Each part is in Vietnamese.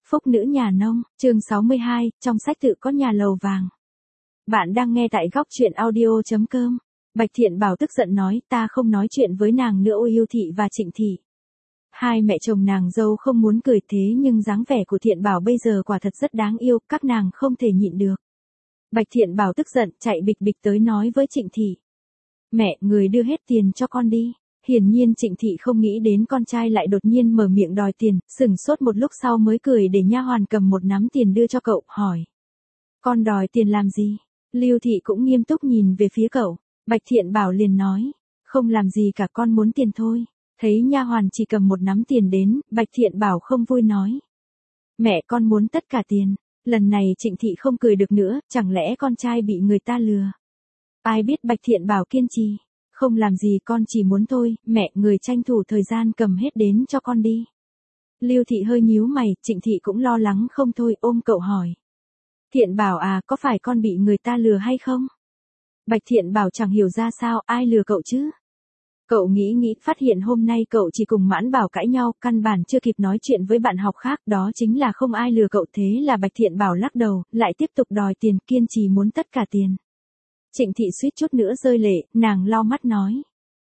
Phúc nữ nhà nông, chương 62, trong sách tự có nhà lầu vàng. Bạn đang nghe tại góc truyện audio.com. Bạch Thiện Bảo tức giận nói, ta không nói chuyện với nàng nữa. Ôi Yêu Thị và Trịnh Thị. Hai mẹ chồng nàng dâu không muốn cười thế nhưng dáng vẻ của Thiện Bảo bây giờ quả thật rất đáng yêu, các nàng không thể nhịn được. Bạch Thiện Bảo tức giận chạy bịch bịch tới nói với Trịnh Thị. Mẹ, người đưa hết tiền cho con đi. Hiển nhiên Trịnh Thị không nghĩ đến con trai lại đột nhiên mở miệng đòi tiền, sửng sốt một lúc sau mới cười để nha hoàn cầm một nắm tiền đưa cho cậu, hỏi. Con đòi tiền làm gì? Lưu Thị cũng nghiêm túc nhìn về phía cậu. Bạch Thiện Bảo liền nói, không làm gì cả, con muốn tiền thôi. Thấy nha hoàn chỉ cầm một nắm tiền đến, Bạch Thiện Bảo không vui nói. Mẹ, con muốn tất cả tiền. Lần này Trịnh Thị không cười được nữa, chẳng lẽ con trai bị người ta lừa? Ai biết Bạch Thiện Bảo kiên trì. Không làm gì, con chỉ muốn thôi, mẹ, người tranh thủ thời gian cầm hết đến cho con đi. Lưu Thị hơi nhíu mày, Trịnh Thị cũng lo lắng không thôi, ôm cậu hỏi. Thiện Bảo à, có phải con bị người ta lừa hay không? Bạch Thiện Bảo chẳng hiểu ra sao, ai lừa cậu chứ? Cậu nghĩ, phát hiện hôm nay cậu chỉ cùng Mãn Bảo cãi nhau, căn bản chưa kịp nói chuyện với bạn học khác, đó chính là không ai lừa cậu. Thế là Bạch Thiện Bảo lắc đầu, lại tiếp tục đòi tiền, kiên trì muốn tất cả tiền. Trịnh Thị suýt chút nữa rơi lệ, nàng lau mắt nói.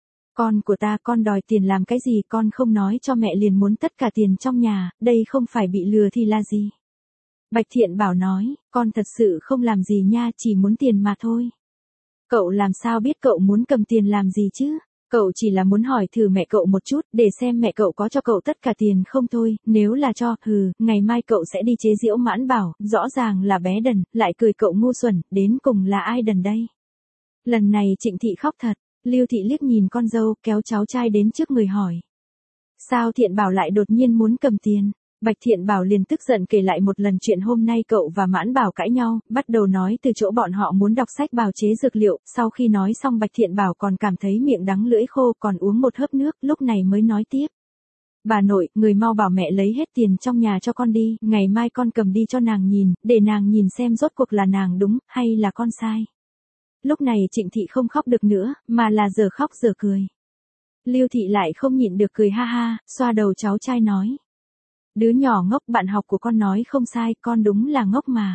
Con của ta, con đòi tiền làm cái gì, con không nói cho mẹ liền muốn tất cả tiền trong nhà, đây không phải bị lừa thì là gì? Bạch Thiện Bảo nói, con thật sự không làm gì nha, chỉ muốn tiền mà thôi. Cậu làm sao biết cậu muốn cầm tiền làm gì chứ? Cậu chỉ là muốn hỏi thử mẹ cậu một chút, để xem mẹ cậu có cho cậu tất cả tiền không thôi, nếu là cho, ngày mai cậu sẽ đi chế giễu Mãn Bảo, rõ ràng là bé đần, lại cười cậu ngu xuẩn, đến cùng là ai đần đây? Lần này Trịnh Thị khóc thật, Lưu Thị liếc nhìn con dâu, kéo cháu trai đến trước người hỏi. Sao Thiện Bảo lại đột nhiên muốn cầm tiền? Bạch Thiện Bảo liền tức giận kể lại một lần chuyện hôm nay cậu và Mãn Bảo cãi nhau, bắt đầu nói từ chỗ bọn họ muốn đọc sách bào chế dược liệu, sau khi nói xong Bạch Thiện Bảo còn cảm thấy miệng đắng lưỡi khô, còn uống một hớp nước, lúc này mới nói tiếp. Bà nội, người mau bảo mẹ lấy hết tiền trong nhà cho con đi, ngày mai con cầm đi cho nàng nhìn, để nàng nhìn xem rốt cuộc là nàng đúng, hay là con sai. Lúc này Trịnh Thị không khóc được nữa, mà là giờ khóc giờ cười. Lưu Thị lại không nhịn được cười ha ha, xoa đầu cháu trai nói. Đứa nhỏ ngốc, bạn học của con nói không sai, con đúng là ngốc mà.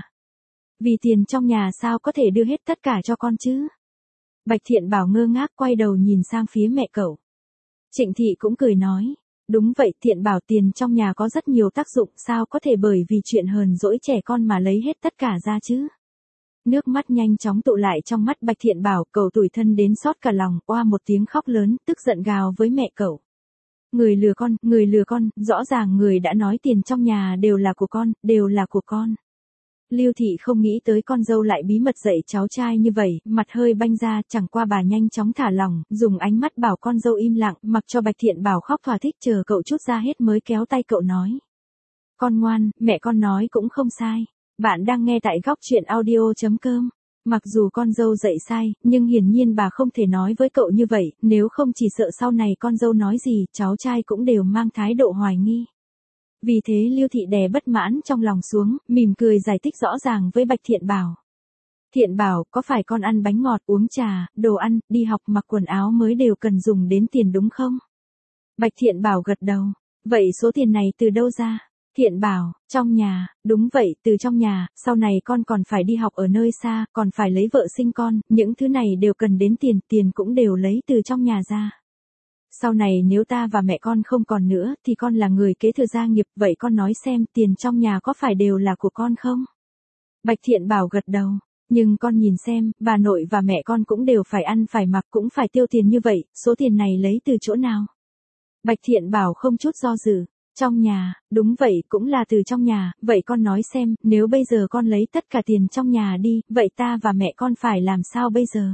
Vì tiền trong nhà sao có thể đưa hết tất cả cho con chứ? Bạch Thiện Bảo ngơ ngác quay đầu nhìn sang phía mẹ cậu. Trịnh Thị cũng cười nói. Đúng vậy, Thiện Bảo, tiền trong nhà có rất nhiều tác dụng, sao có thể bởi vì chuyện hờn dỗi trẻ con mà lấy hết tất cả ra chứ? Nước mắt nhanh chóng tụ lại trong mắt Bạch Thiện Bảo, cậu tủi thân đến xót cả lòng, oa một tiếng khóc lớn, tức giận gào với mẹ cậu. Người lừa con, rõ ràng người đã nói tiền trong nhà đều là của con, đều là của con. Lưu Thị không nghĩ tới con dâu lại bí mật dạy cháu trai như vậy, mặt hơi banh ra, chẳng qua bà nhanh chóng thả lỏng, dùng ánh mắt bảo con dâu im lặng, mặc cho Bạch Thiện Bảo khóc thỏa thích, chờ cậu trút ra hết mới kéo tay cậu nói. Con ngoan, mẹ con nói cũng không sai. Bạn đang nghe tại góc truyện audio.com. Mặc dù con dâu dạy sai, nhưng hiển nhiên bà không thể nói với cậu như vậy, nếu không chỉ sợ sau này con dâu nói gì, cháu trai cũng đều mang thái độ hoài nghi. Vì thế Lưu Thị đè bất mãn trong lòng xuống, mỉm cười giải thích rõ ràng với Bạch Thiện Bảo. Thiện Bảo, có phải con ăn bánh ngọt, uống trà, đồ ăn, đi học, mặc quần áo mới đều cần dùng đến tiền đúng không? Bạch Thiện Bảo gật đầu. Vậy số tiền này từ đâu ra? Thiện Bảo, trong nhà, đúng vậy, từ trong nhà, sau này con còn phải đi học ở nơi xa, còn phải lấy vợ sinh con, những thứ này đều cần đến tiền, tiền cũng đều lấy từ trong nhà ra. Sau này nếu ta và mẹ con không còn nữa, thì con là người kế thừa gia nghiệp, vậy con nói xem, tiền trong nhà có phải đều là của con không? Bạch Thiện Bảo gật đầu, nhưng con nhìn xem, bà nội và mẹ con cũng đều phải ăn phải mặc, cũng phải tiêu tiền như vậy, số tiền này lấy từ chỗ nào? Bạch Thiện Bảo không chút do dự. Trong nhà, đúng vậy, cũng là từ trong nhà, vậy con nói xem, nếu bây giờ con lấy tất cả tiền trong nhà đi, vậy ta và mẹ con phải làm sao bây giờ?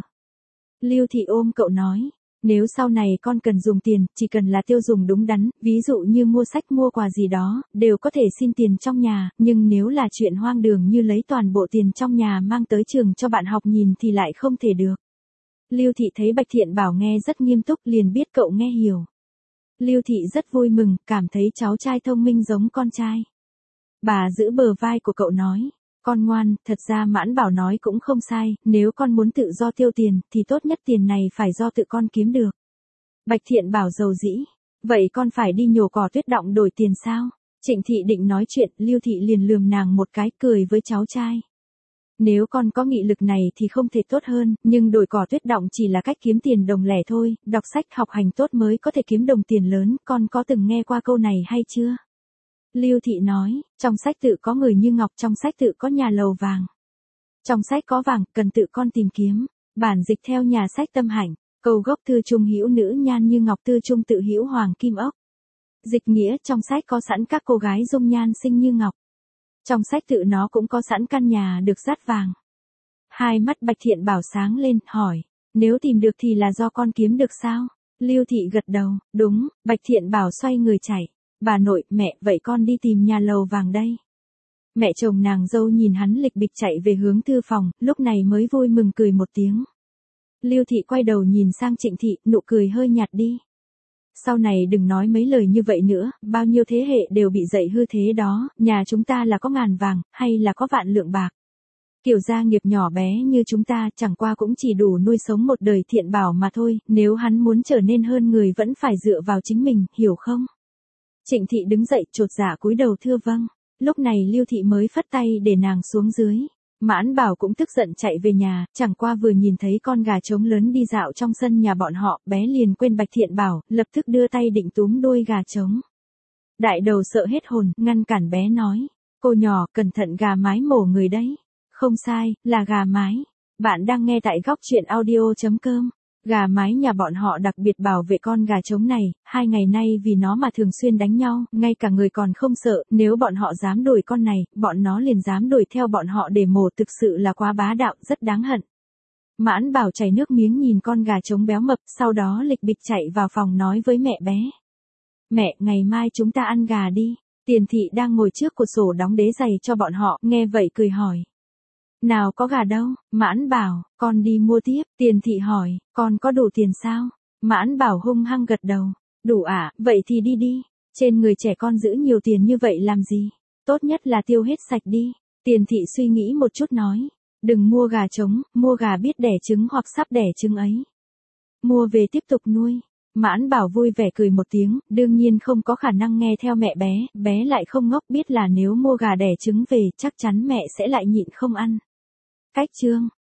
Lưu Thị ôm cậu nói, nếu sau này con cần dùng tiền, chỉ cần là tiêu dùng đúng đắn, ví dụ như mua sách mua quà gì đó, đều có thể xin tiền trong nhà, nhưng nếu là chuyện hoang đường như lấy toàn bộ tiền trong nhà mang tới trường cho bạn học nhìn thì lại không thể được. Lưu Thị thấy Bạch Thiện Bảo nghe rất nghiêm túc, liền biết cậu nghe hiểu. Lưu Thị rất vui mừng, cảm thấy cháu trai thông minh giống con trai. Bà giữ bờ vai của cậu nói, con ngoan, thật ra Mãn Bảo nói cũng không sai, nếu con muốn tự do tiêu tiền, thì tốt nhất tiền này phải do tự con kiếm được. Bạch Thiện Bảo dầu dĩ, vậy con phải đi nhổ cỏ tuyết động đổi tiền sao? Trịnh Thị định nói chuyện, Lưu Thị liền lườm nàng một cái, cười với cháu trai. Nếu con có nghị lực này thì không thể tốt hơn, nhưng đổi cỏ tuyết động chỉ là cách kiếm tiền đồng lẻ thôi, đọc sách học hành tốt mới có thể kiếm đồng tiền lớn, con có từng nghe qua câu này hay chưa? Lưu Thị nói, trong sách tự có người như ngọc, trong sách tự có nhà lầu vàng. Trong sách có vàng, cần tự con tìm kiếm. Bản dịch theo nhà sách Tâm Hạnh, câu gốc thư trung hữu nữ nhan như ngọc, tư trung tự hữu hoàng kim ốc. Dịch nghĩa, trong sách có sẵn các cô gái dung nhan xinh như ngọc. Trong sách tự nó cũng có sẵn căn nhà được dát vàng. Hai mắt Bạch Thiện Bảo sáng lên, hỏi, nếu tìm được thì là do con kiếm được sao? Lưu Thị gật đầu, đúng. Bạch Thiện Bảo xoay người chạy. Bà nội, mẹ, vậy con đi tìm nhà lầu vàng đây. Mẹ chồng nàng dâu nhìn hắn lịch bịch chạy về hướng thư phòng, lúc này mới vui mừng cười một tiếng. Lưu Thị quay đầu nhìn sang Trịnh Thị, nụ cười hơi nhạt đi. Sau này đừng nói mấy lời như vậy nữa, bao nhiêu thế hệ đều bị dạy hư thế đó, nhà chúng ta là có ngàn vàng, hay là có vạn lượng bạc. Kiểu gia nghiệp nhỏ bé như chúng ta chẳng qua cũng chỉ đủ nuôi sống một đời Thiện Bảo mà thôi, nếu hắn muốn trở nên hơn người vẫn phải dựa vào chính mình, hiểu không? Trịnh Thị đứng dậy chột dạ cúi đầu thưa vâng. Lúc này Lưu Thị mới phất tay để nàng xuống dưới. Mãn Bảo cũng tức giận chạy về nhà, chẳng qua vừa nhìn thấy con gà trống lớn đi dạo trong sân nhà bọn họ, bé liền quên Bạch Thiện Bảo, lập tức đưa tay định túm đuôi gà trống. Đại đầu sợ hết hồn, ngăn cản bé nói, cô nhỏ, cẩn thận gà mái mổ người đấy. Không sai, là gà mái. Bạn đang nghe tại góc truyện audio.com. Gà mái nhà bọn họ đặc biệt bảo vệ con gà trống này, 2 ngày nay vì nó mà thường xuyên đánh nhau, ngay cả người còn không sợ, nếu bọn họ dám đuổi con này, bọn nó liền dám đuổi theo bọn họ để mổ, thực sự là quá bá đạo, rất đáng hận. Mãn Bảo chảy nước miếng nhìn con gà trống béo mập, sau đó lịch bịch chạy vào phòng nói với mẹ bé. Mẹ, ngày mai chúng ta ăn gà đi. Tiền Thị đang ngồi trước cửa sổ đóng đế giày cho bọn họ, nghe vậy cười hỏi. Nào có gà đâu, Mãn Bảo, con đi mua tiếp. Tiền Thị hỏi, con có đủ tiền sao? Mãn Bảo hung hăng gật đầu, đủ ạ, vậy thì đi đi. Trên người trẻ con giữ nhiều tiền như vậy làm gì? Tốt nhất là tiêu hết sạch đi. Tiền Thị suy nghĩ một chút nói, đừng mua gà trống, mua gà biết đẻ trứng hoặc sắp đẻ trứng ấy. Mua về tiếp tục nuôi. Mãn Bảo vui vẻ cười một tiếng, đương nhiên không có khả năng nghe theo mẹ bé, bé lại không ngốc, biết là nếu mua gà đẻ trứng về chắc chắn mẹ sẽ lại nhịn không ăn. Cách chương